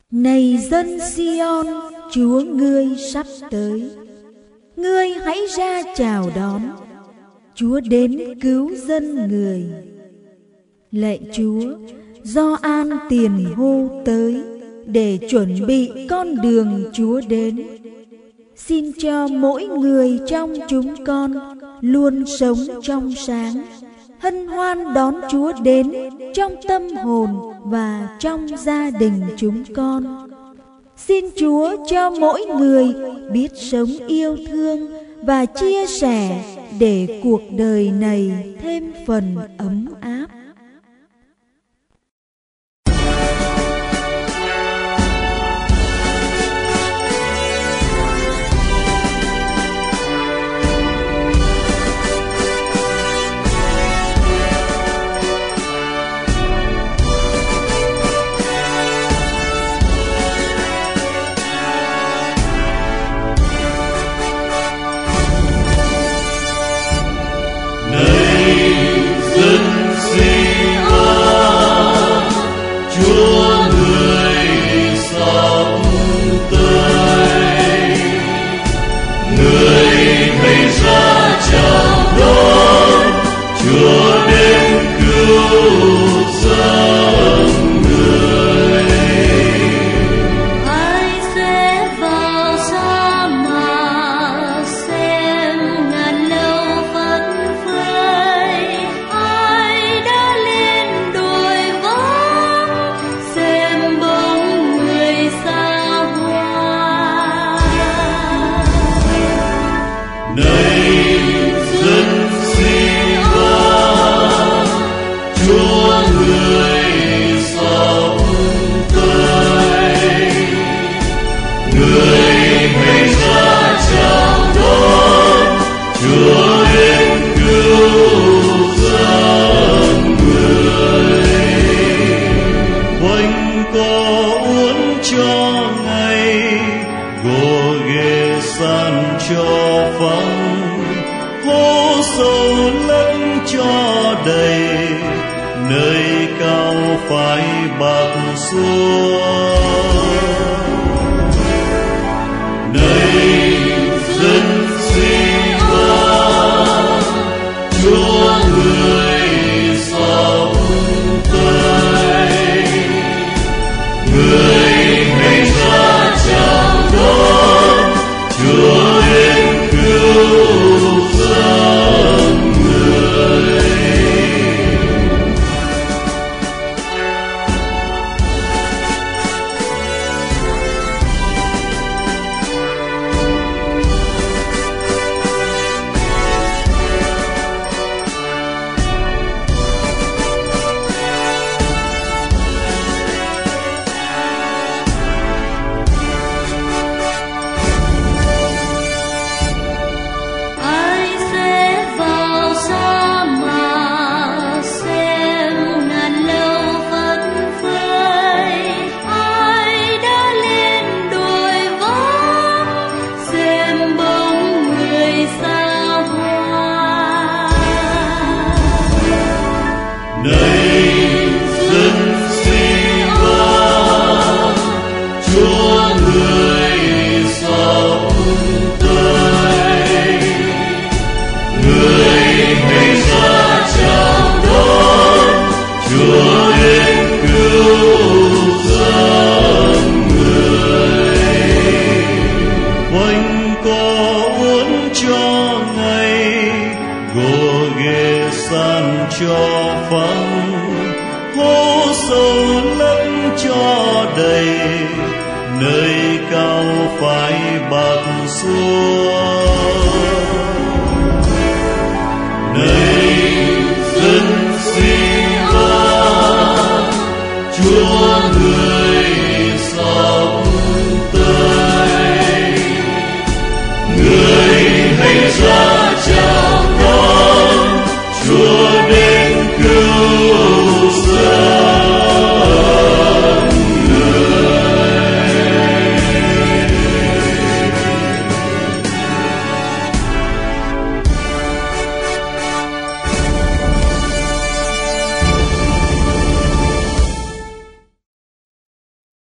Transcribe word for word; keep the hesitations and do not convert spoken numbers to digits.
Này dân Sion, Chúa ngươi sắp tới. Ngươi hãy ra chào đón, Chúa đến cứu dân người. Lạy Chúa, Gioan tiền hô tới để chuẩn bị con đường Chúa đến. Xin cho mỗi người trong chúng con luôn sống trong sáng, hân hoan đón Chúa đến trong tâm hồn và trong gia đình chúng con. Xin Chúa cho mỗi người biết sống yêu thương và chia sẻ để cuộc đời này thêm phần ấm áp. Chúa người